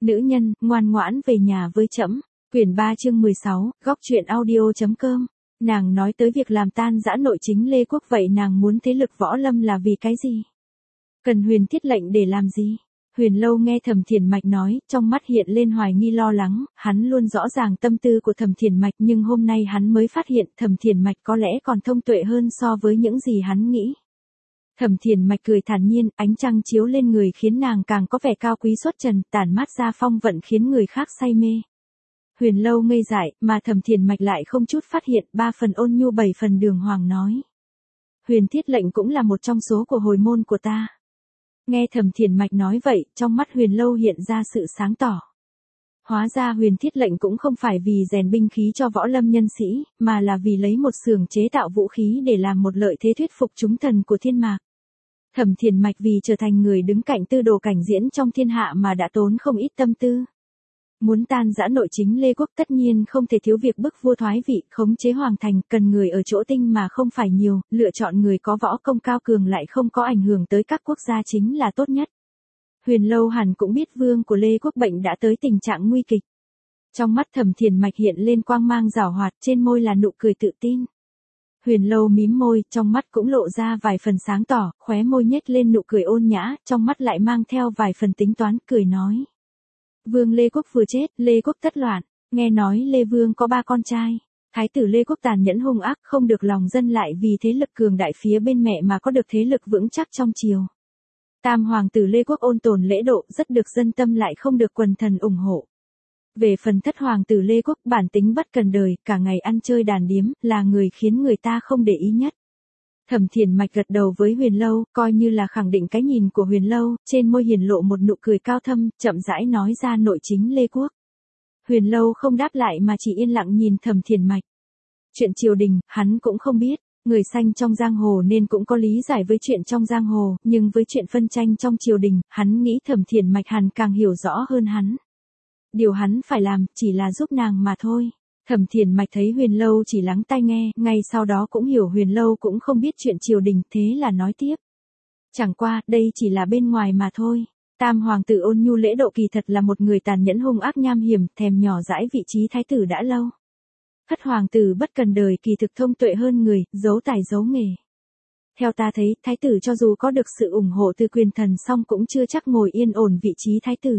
Nữ nhân, ngoan ngoãn về nhà với trẫm. Quyển 3 chương 16, góc truyện audio.com. Nàng nói tới việc làm tan rã nội chính Lê Quốc, vậy nàng muốn thế lực võ lâm là vì cái gì? Cần Huyền Thiết lệnh để làm gì? Huyền Lâu nghe Thẩm Thiền Mạch nói, trong mắt hiện lên hoài nghi lo lắng, hắn luôn rõ ràng tâm tư của Thẩm Thiền Mạch nhưng hôm nay hắn mới phát hiện Thẩm Thiền Mạch có lẽ còn thông tuệ hơn so với những gì hắn nghĩ. Thẩm Thiền Mạch cười thản nhiên, ánh trăng chiếu lên người khiến nàng càng có vẻ cao quý xuất trần, tản mát ra phong vận khiến người khác say mê. Huyền Lâu ngây dại, mà Thẩm Thiền Mạch lại không chút phát hiện, 3 phần ôn nhu 7 phần đường hoàng nói. Huyền Thiết lệnh cũng là một trong số của hồi môn của ta. Nghe Thẩm Thiền Mạch nói vậy, trong mắt Huyền Lâu hiện ra sự sáng tỏ. Hóa ra Huyền Thiết lệnh cũng không phải vì rèn binh khí cho võ lâm nhân sĩ, mà là vì lấy một xưởng chế tạo vũ khí để làm một lợi thế thuyết phục chúng thần của thiên mạc. Thẩm Thiền Mạch vì trở thành người đứng cạnh tư đồ cảnh diễn trong thiên hạ mà đã tốn không ít tâm tư. Muốn tan rã nội chính Lê Quốc tất nhiên không thể thiếu việc bức vua thoái vị, khống chế hoàng thành, cần người ở chỗ tinh mà không phải nhiều, lựa chọn người có võ công cao cường lại không có ảnh hưởng tới các quốc gia chính là tốt nhất. Huyền Lâu hẳn cũng biết vương của Lê Quốc bệnh đã tới tình trạng nguy kịch. Trong mắt Thẩm Thiền Mạch hiện lên quang mang giảo hoạt, trên môi là nụ cười tự tin. Huyền Lâu mím môi, trong mắt cũng lộ ra vài phần sáng tỏ, khóe môi nhếch lên nụ cười ôn nhã, trong mắt lại mang theo vài phần tính toán, cười nói. Vương Lê Quốc vừa chết, Lê Quốc tất loạn, nghe nói Lê Vương có 3 con trai. Thái tử Lê Quốc tàn nhẫn hung ác, không được lòng dân lại vì thế lực cường đại phía bên mẹ mà có được thế lực vững chắc trong triều. Tam hoàng tử Lê Quốc ôn tồn lễ độ, rất được dân tâm lại không được quần thần ủng hộ. Về phần thất hoàng tử Lê Quốc, bản tính bất cần đời, cả ngày ăn chơi đàn điếm, là người khiến người ta không để ý nhất. Thẩm Thiền Mạch gật đầu với Huyền Lâu, coi như là khẳng định cái nhìn của Huyền Lâu, trên môi hiển lộ một nụ cười cao thâm, chậm rãi nói ra nội chính Lê Quốc. Huyền Lâu không đáp lại mà chỉ yên lặng nhìn Thẩm Thiền Mạch. Chuyện triều đình, hắn cũng không biết, người xanh trong giang hồ nên cũng có lý giải với chuyện trong giang hồ, nhưng với chuyện phân tranh trong triều đình, hắn nghĩ Thẩm Thiền Mạch hẳn càng hiểu rõ hơn hắn. Điều hắn phải làm, chỉ là giúp nàng mà thôi. Thẩm Thiền Mạch thấy Huyền Lâu chỉ lắng tai nghe, ngay sau đó cũng hiểu Huyền Lâu cũng không biết chuyện triều đình, thế là nói tiếp. Chẳng qua, đây chỉ là bên ngoài mà thôi. Tam hoàng tử ôn nhu lễ độ kỳ thật là một người tàn nhẫn hung ác nham hiểm, thèm nhỏ dãi vị trí thái tử đã lâu. Thất hoàng tử bất cần đời kỳ thực thông tuệ hơn người, giấu tài giấu nghề. Theo ta thấy, thái tử cho dù có được sự ủng hộ từ quyền thần song cũng chưa chắc ngồi yên ổn vị trí thái tử.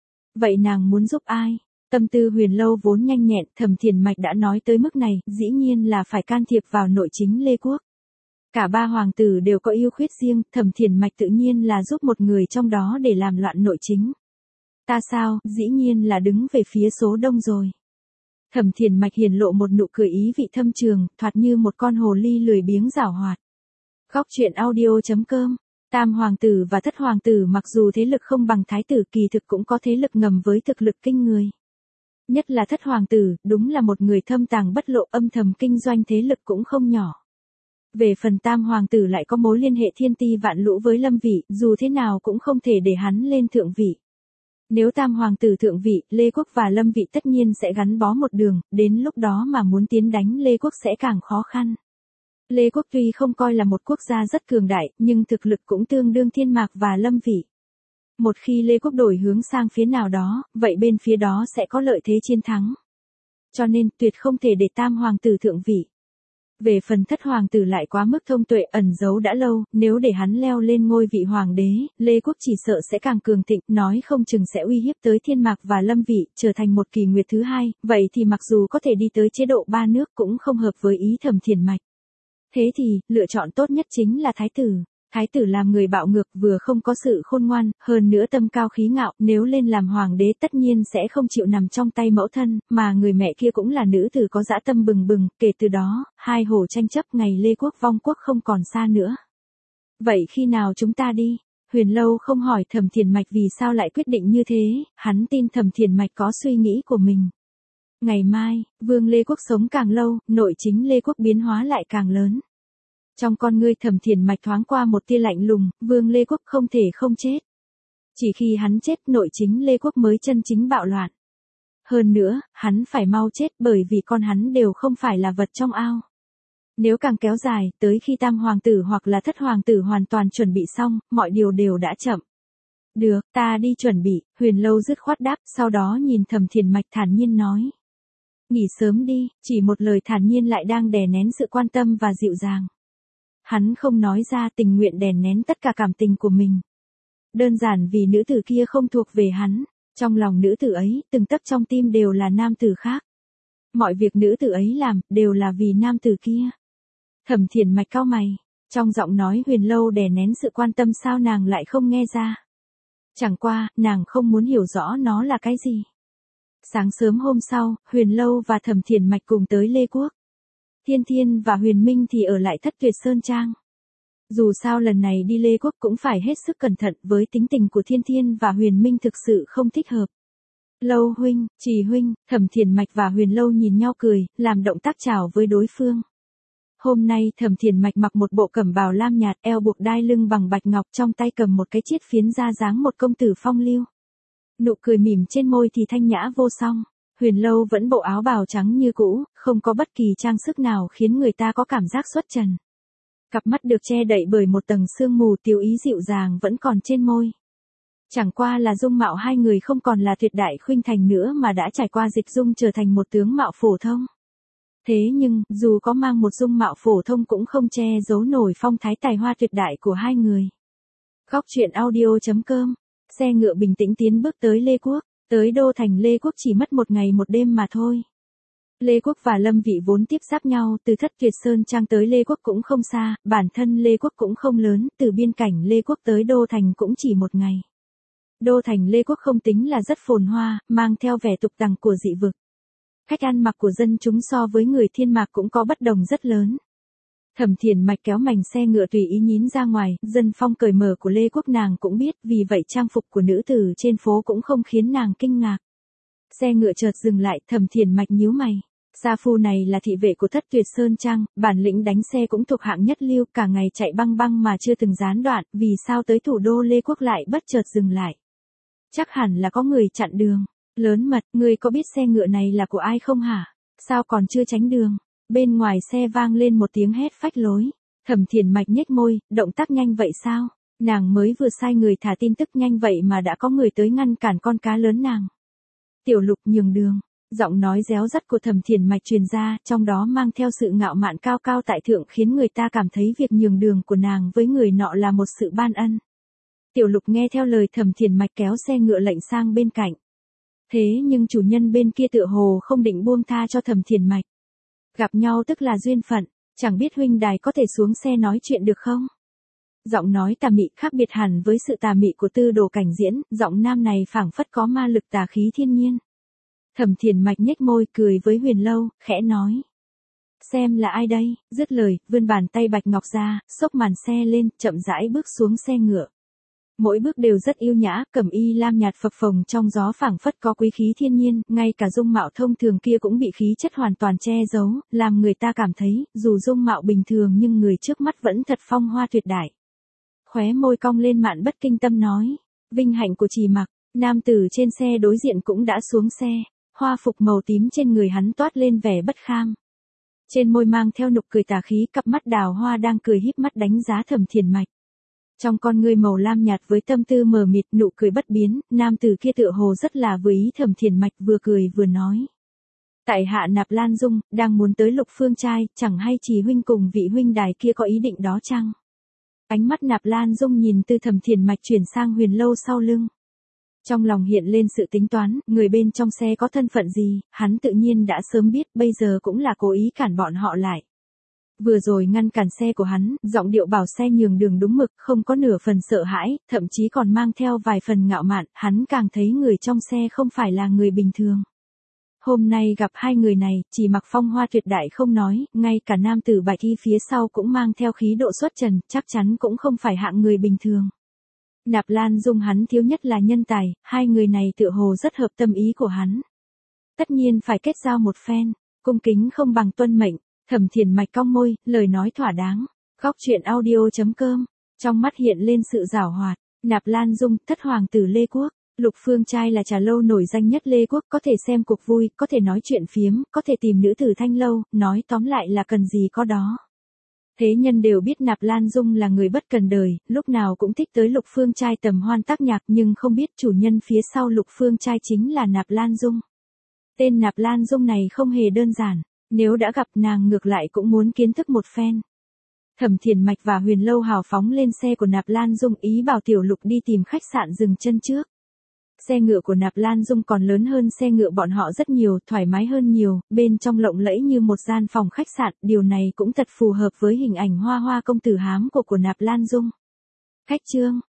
Vậy nàng muốn giúp ai? Tâm tư Huyền Lâu vốn nhanh nhẹn, Thẩm Thiền Mạch đã nói tới mức này, dĩ nhiên là phải can thiệp vào nội chính Lê Quốc. Cả 3 hoàng tử đều có ưu khuyết riêng, Thẩm Thiền Mạch tự nhiên là giúp một người trong đó để làm loạn nội chính. Ta sao, dĩ nhiên là đứng về phía số đông rồi. Thẩm Thiền Mạch hiển lộ một nụ cười ý vị thâm trường, thoạt như một con hồ ly lười biếng giảo hoạt. Góc truyện audio.com. Tam hoàng tử và thất hoàng tử mặc dù thế lực không bằng thái tử kỳ thực cũng có thế lực ngầm với thực lực kinh người. Nhất là thất hoàng tử, đúng là một người thâm tàng bất lộ, âm thầm kinh doanh thế lực cũng không nhỏ. Về phần tam hoàng tử lại có mối liên hệ thiên ti vạn lũ với Lâm Vị, dù thế nào cũng không thể để hắn lên thượng vị. Nếu tam hoàng tử thượng vị, Lê Quốc và Lâm Vị tất nhiên sẽ gắn bó một đường, đến lúc đó mà muốn tiến đánh Lê Quốc sẽ càng khó khăn. Lê Quốc tuy không coi là một quốc gia rất cường đại, nhưng thực lực cũng tương đương Thiên Mạc và Lâm Vị. Một khi Lê Quốc đổi hướng sang phía nào đó, vậy bên phía đó sẽ có lợi thế chiến thắng. Cho nên, tuyệt không thể để tam hoàng tử thượng vị. Về phần thất hoàng tử lại quá mức thông tuệ ẩn giấu đã lâu, nếu để hắn leo lên ngôi vị hoàng đế, Lê Quốc chỉ sợ sẽ càng cường thịnh, nói không chừng sẽ uy hiếp tới Thiên Mạc và Lâm Vị, trở thành một kỳ nguyệt thứ hai, vậy thì mặc dù có thể đi tới chế độ 3 nước cũng không hợp với ý Thẩm Thiền Mạch. Thế thì, lựa chọn tốt nhất chính là thái tử. Thái tử làm người bạo ngược, vừa không có sự khôn ngoan, hơn nữa tâm cao khí ngạo, nếu lên làm hoàng đế tất nhiên sẽ không chịu nằm trong tay mẫu thân, mà người mẹ kia cũng là nữ tử có dã tâm bừng bừng, kể từ đó, hai hồ tranh chấp, ngày Lê Quốc vong quốc không còn xa nữa. Vậy khi nào chúng ta đi? Huyền Lâu không hỏi Thẩm Thiền Mạch vì sao lại quyết định như thế, hắn tin Thẩm Thiền Mạch có suy nghĩ của mình. Ngày mai, Vương Lê Quốc sống càng lâu, nội chính Lê Quốc biến hóa lại càng lớn. Trong con ngươi Thẩm Thiền Mạch thoáng qua một tia lạnh lùng, Vương Lê Quốc không thể không chết. Chỉ khi hắn chết nội chính Lê Quốc mới chân chính bạo loạn. Hơn nữa, hắn phải mau chết bởi vì con hắn đều không phải là vật trong ao. Nếu càng kéo dài, tới khi tam hoàng tử hoặc là thất hoàng tử hoàn toàn chuẩn bị xong, mọi điều đều đã chậm. Được, ta đi chuẩn bị, Huyền Lâu dứt khoát đáp, sau đó nhìn Thẩm Thiền Mạch thản nhiên nói. Nghỉ sớm đi, chỉ một lời thản nhiên lại đang đè nén sự quan tâm và dịu dàng. Hắn không nói ra, tình nguyện đè nén tất cả cảm tình của mình. Đơn giản vì nữ tử kia không thuộc về hắn, trong lòng nữ tử ấy, từng tấc trong tim đều là nam tử khác. Mọi việc nữ tử ấy làm, đều là vì nam tử kia. Thẩm Thiền Mạch cau mày, trong giọng nói Huyền Lâu đè nén sự quan tâm sao nàng lại không nghe ra. Chẳng qua, nàng không muốn hiểu rõ nó là cái gì. Sáng sớm hôm sau, Huyền Lâu và Thẩm Thiền Mạch cùng tới Lê Quốc. Thiên Thiên và Huyền Minh thì ở lại Thất Tuyệt Sơn Trang. Dù sao lần này đi Lê Quốc cũng phải hết sức cẩn thận, với tính tình của Thiên Thiên và Huyền Minh thực sự không thích hợp. Lâu huynh, Trì huynh, Thẩm Thiền Mạch và Huyền Lâu nhìn nhau cười, làm động tác chào với đối phương. Hôm nay Thẩm Thiền Mạch mặc một bộ cẩm bào lam nhạt, eo buộc đai lưng bằng bạch ngọc, trong tay cầm một cái chiết phiến ra dáng một công tử phong lưu. Nụ cười mỉm trên môi thì thanh nhã vô song. Huyền Lâu vẫn bộ áo bào trắng như cũ, không có bất kỳ trang sức nào khiến người ta có cảm giác xuất trần. Cặp mắt được che đậy bởi một tầng sương mù tiêu ý dịu dàng vẫn còn trên môi. Chẳng qua là dung mạo hai người không còn là tuyệt đại khuynh thành nữa mà đã trải qua dịch dung trở thành một tướng mạo phổ thông. Thế nhưng, dù có mang một dung mạo phổ thông cũng không che giấu nổi phong thái tài hoa tuyệt đại của hai người. Góc truyện audio.com. Xe ngựa bình tĩnh tiến bước tới Lê Quốc. Tới đô thành Lê Quốc chỉ mất một ngày một đêm mà thôi. Lê Quốc và Lâm Vị vốn tiếp giáp nhau, từ Thất Tuyệt Sơn Trang tới Lê Quốc cũng không xa, bản thân Lê Quốc cũng không lớn, từ biên cảnh Lê Quốc tới đô thành cũng chỉ một ngày. Đô thành Lê Quốc không tính là rất phồn hoa, mang theo vẻ tục tằng của dị vực. Cách ăn mặc của dân chúng so với người Thiên Mạc cũng có bất đồng rất lớn. Thẩm Thiền Mạch kéo mành xe ngựa tùy ý nhín ra ngoài, dân phong cởi mở của Lê Quốc nàng cũng biết, vì vậy trang phục của nữ tử trên phố cũng không khiến nàng kinh ngạc. Xe ngựa chợt dừng lại, Thẩm Thiền Mạch nhíu mày. Sa phu này là thị vệ của Thất Tuyệt Sơn Trang, bản lĩnh đánh xe cũng thuộc hạng nhất lưu, cả ngày chạy băng băng mà chưa từng gián đoạn, vì sao tới thủ đô Lê Quốc lại bất chợt dừng lại? Chắc hẳn là có người chặn đường. Lớn mật, ngươi có biết xe ngựa này là của ai không hả? Sao còn chưa tránh đường? Bên ngoài xe vang lên một tiếng hét phách lối. Thẩm Thiền Mạch nhếch môi, động tác nhanh vậy sao? Nàng mới vừa sai người thả tin tức nhanh vậy mà đã có người tới ngăn cản con cá lớn nàng. Tiểu Lục nhường đường. Giọng nói réo rắt của Thẩm Thiền Mạch truyền ra, trong đó mang theo sự ngạo mạn cao cao tại thượng, khiến người ta cảm thấy việc nhường đường của nàng với người nọ là một sự ban ân. Tiểu Lục nghe theo lời Thẩm Thiền Mạch kéo xe ngựa lệnh sang bên cạnh. Thế nhưng chủ nhân bên kia tựa hồ không định buông tha cho Thẩm Thiền Mạch. Gặp nhau tức là duyên phận, chẳng biết huynh đài có thể xuống xe nói chuyện được không? Giọng nói tà mị khác biệt hẳn với sự tà mị của Tư Đồ Cảnh Diễn, giọng nam này phảng phất có ma lực tà khí thiên nhiên. Thẩm Thiền Mạch nhếch môi cười với Huyền Lâu, khẽ nói. Xem là ai đây, dứt lời, vươn bàn tay bạch ngọc ra, xốc màn xe lên, chậm rãi bước xuống xe ngựa. Mỗi bước đều rất yêu nhã, cẩm y lam nhạt phập phồng trong gió phảng phất có quý khí thiên nhiên, ngay cả dung mạo thông thường kia cũng bị khí chất hoàn toàn che giấu, làm người ta cảm thấy, dù dung mạo bình thường nhưng người trước mắt vẫn thật phong hoa tuyệt đại. Khóe môi cong lên Mạn Bất Kinh Tâm nói, vinh hạnh của Trì Mặc. Nam tử trên xe đối diện cũng đã xuống xe, hoa phục màu tím trên người hắn toát lên vẻ bất kham. Trên môi mang theo nụ cười tà khí, cặp mắt đào hoa đang cười híp mắt đánh giá Thẩm Thiền Mạch. Trong con ngươi màu lam nhạt với tâm tư mờ mịt, nụ cười bất biến, nam tử kia tựa hồ rất là vừa ý Thẩm Thiền Mạch, vừa cười vừa nói. Tại hạ Nạp Lan Dung, đang muốn tới Lục Phương trai, chẳng hay Trì huynh cùng vị huynh đài kia có ý định đó chăng? Ánh mắt Nạp Lan Dung nhìn từ Thẩm Thiền Mạch chuyển sang Huyền Lâu sau lưng. Trong lòng hiện lên sự tính toán, người bên trong xe có thân phận gì, hắn tự nhiên đã sớm biết, bây giờ cũng là cố ý cản bọn họ lại. Vừa rồi ngăn cản xe của hắn, giọng điệu bảo xe nhường đường đúng mực, không có nửa phần sợ hãi, thậm chí còn mang theo vài phần ngạo mạn, hắn càng thấy người trong xe không phải là người bình thường. Hôm nay gặp hai người này, chỉ mặc phong hoa tuyệt đại không nói, ngay cả nam tử bạch y phía sau cũng mang theo khí độ xuất trần, chắc chắn cũng không phải hạng người bình thường. Nạp Lan Dung hắn thiếu nhất là nhân tài, hai người này tựa hồ rất hợp tâm ý của hắn. Tất nhiên phải kết giao một phen, cung kính không bằng tuân mệnh. Thẩm Thiền Mạch cong môi, lời nói thỏa đáng. Góc truyện audio.com. Trong mắt hiện lên sự giảo hoạt. Nạp Lan Dung, thất hoàng tử Lê Quốc. Lục Phương trai là trà lâu nổi danh nhất Lê Quốc, có thể xem cuộc vui, có thể nói chuyện phiếm, có thể tìm nữ tử thanh lâu, nói tóm lại là cần gì có đó. Thế nhân đều biết Nạp Lan Dung là người bất cần đời, lúc nào cũng thích tới Lục Phương trai tầm hoan tác nhạc, nhưng không biết chủ nhân phía sau Lục Phương trai chính là Nạp Lan Dung. Tên Nạp Lan Dung này không hề đơn giản, nếu đã gặp nàng ngược lại cũng muốn kiến thức một phen. Thẩm Thiền Mạch và Huyền Lâu hào phóng lên xe của Nạp Lan Dung, ý bảo Tiểu Lục đi tìm khách sạn dừng chân trước. Xe ngựa của Nạp Lan Dung còn lớn hơn xe ngựa bọn họ rất nhiều, thoải mái hơn nhiều, bên trong lộng lẫy như một gian phòng khách sạn, điều này cũng thật phù hợp với hình ảnh hoa hoa công tử hám của Nạp Lan Dung. Khách trương,